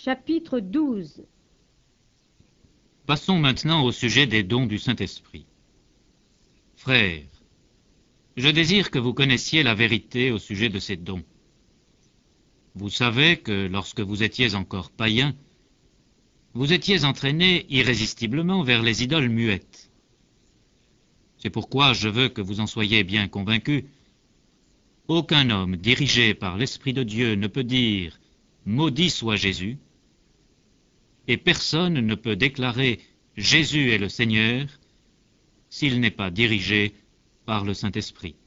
Chapitre 12. Passons maintenant au sujet des dons du Saint-Esprit. Frères, je désire que vous connaissiez la vérité au sujet de ces dons. Vous savez que lorsque vous étiez encore païens, vous étiez entraînés irrésistiblement vers les idoles muettes. C'est pourquoi je veux que vous en soyez bien convaincus. Aucun homme dirigé par l'Esprit de Dieu ne peut dire « Maudit soit Jésus » et personne ne peut déclarer « Jésus est le Seigneur » s'il n'est pas dirigé par le Saint-Esprit.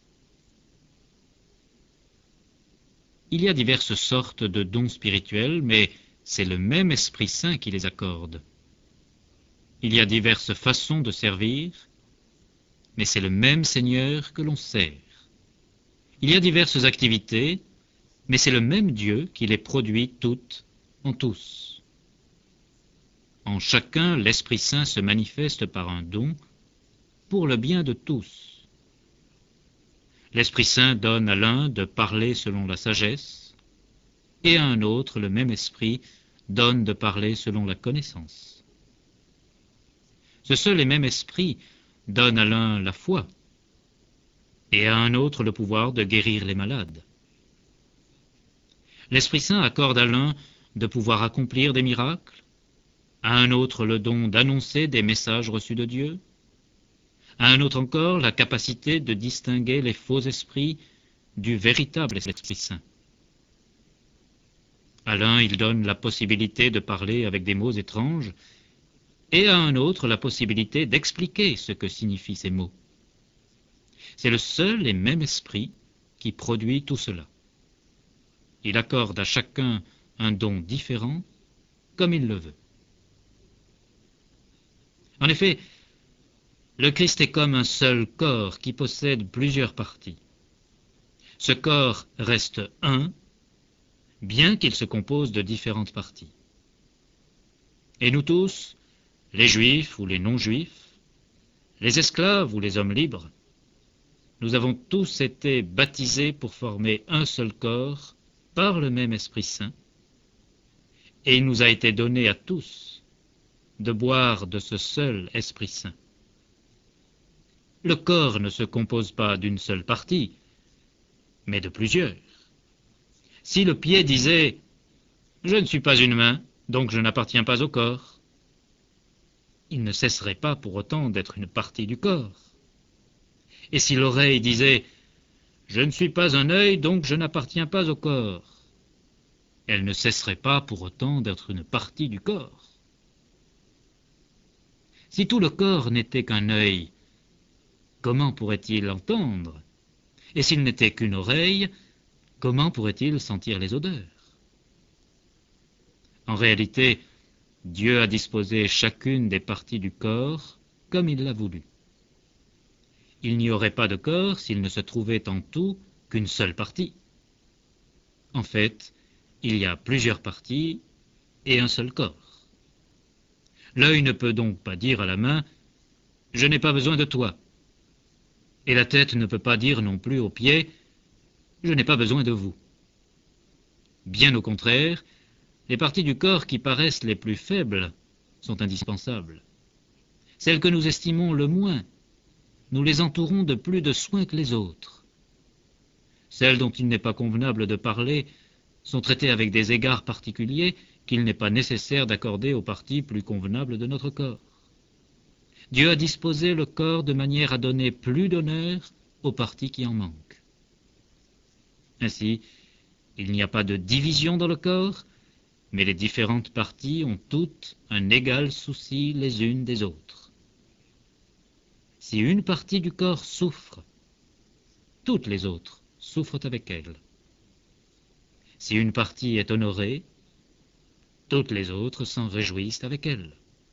Il y a diverses sortes de dons spirituels, mais c'est le même Esprit Saint qui les accorde. Il y a diverses façons de servir, mais c'est le même Seigneur que l'on sert. Il y a diverses activités, mais c'est le même Dieu qui les produit toutes en tous. En chacun, l'Esprit Saint se manifeste par un don pour le bien de tous. L'Esprit Saint donne à l'un de parler selon la sagesse, et à un autre, le même Esprit donne de parler selon la connaissance. Ce seul et même Esprit donne à l'un la foi, et à un autre le pouvoir de guérir les malades. L'Esprit Saint accorde à l'un de pouvoir accomplir des miracles, à un autre le don d'annoncer des messages reçus de Dieu, à un autre encore la capacité de distinguer les faux esprits du véritable Esprit Saint. À l'un, il donne la possibilité de parler avec des mots étranges, et à un autre la possibilité d'expliquer ce que signifient ces mots. C'est le seul et même Esprit qui produit tout cela. Il accorde à chacun un don différent, comme il le veut. En effet, le Christ est comme un seul corps qui possède plusieurs parties. Ce corps reste un, bien qu'il se compose de différentes parties. Et nous tous, les Juifs ou les non-Juifs, les esclaves ou les hommes libres, nous avons tous été baptisés pour former un seul corps par le même Esprit Saint, et il nous a été donné à tous de boire de ce seul Esprit Saint. Le corps ne se compose pas d'une seule partie, mais de plusieurs. Si le pied disait « Je ne suis pas une main, donc je n'appartiens pas au corps », il ne cesserait pas pour autant d'être une partie du corps. Et si l'oreille disait « Je ne suis pas un œil, donc je n'appartiens pas au corps », elle ne cesserait pas pour autant d'être une partie du corps. Si tout le corps n'était qu'un œil, comment pourrait-il entendre? Et s'il n'était qu'une oreille, comment pourrait-il sentir les odeurs? En réalité, Dieu a disposé chacune des parties du corps comme il l'a voulu. Il n'y aurait pas de corps s'il ne se trouvait en tout qu'une seule partie. En fait, il y a plusieurs parties et un seul corps. L'œil ne peut donc pas dire à la main « Je n'ai pas besoin de toi ». Et la tête ne peut pas dire non plus aux pieds « Je n'ai pas besoin de vous ». Bien au contraire, les parties du corps qui paraissent les plus faibles sont indispensables. Celles que nous estimons le moins, nous les entourons de plus de soin que les autres. Celles dont il n'est pas convenable de parler sont traitées avec des égards particuliers qu'il n'est pas nécessaire d'accorder aux parties plus convenables de notre corps. Dieu a disposé le corps de manière à donner plus d'honneur aux parties qui en manquent. Ainsi, il n'y a pas de division dans le corps, mais les différentes parties ont toutes un égal souci les unes des autres. Si une partie du corps souffre, toutes les autres souffrent avec elle. Si une partie est honorée, toutes les autres s'en réjouissent avec elle.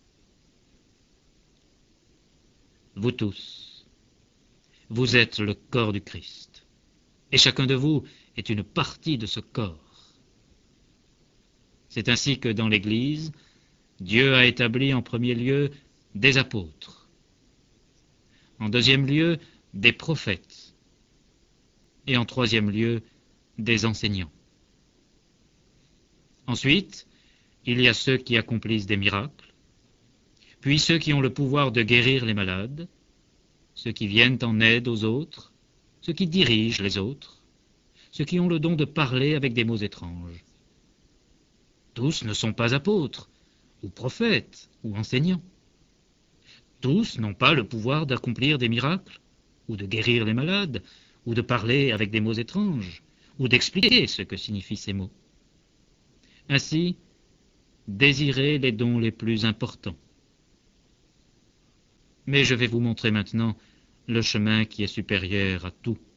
Vous tous, vous êtes le corps du Christ, et chacun de vous est une partie de ce corps. C'est ainsi que dans l'Église, Dieu a établi en premier lieu des apôtres, en deuxième lieu des prophètes, et en troisième lieu des enseignants. Ensuite, il y a ceux qui accomplissent des miracles, puis ceux qui ont le pouvoir de guérir les malades, ceux qui viennent en aide aux autres, ceux qui dirigent les autres, ceux qui ont le don de parler avec des mots étranges. Tous ne sont pas apôtres, ou prophètes, ou enseignants. Tous n'ont pas le pouvoir d'accomplir des miracles, ou de guérir les malades, ou de parler avec des mots étranges, ou d'expliquer ce que signifient ces mots. Ainsi, désirez les dons les plus importants. Mais je vais vous montrer maintenant le chemin qui est supérieur à tout.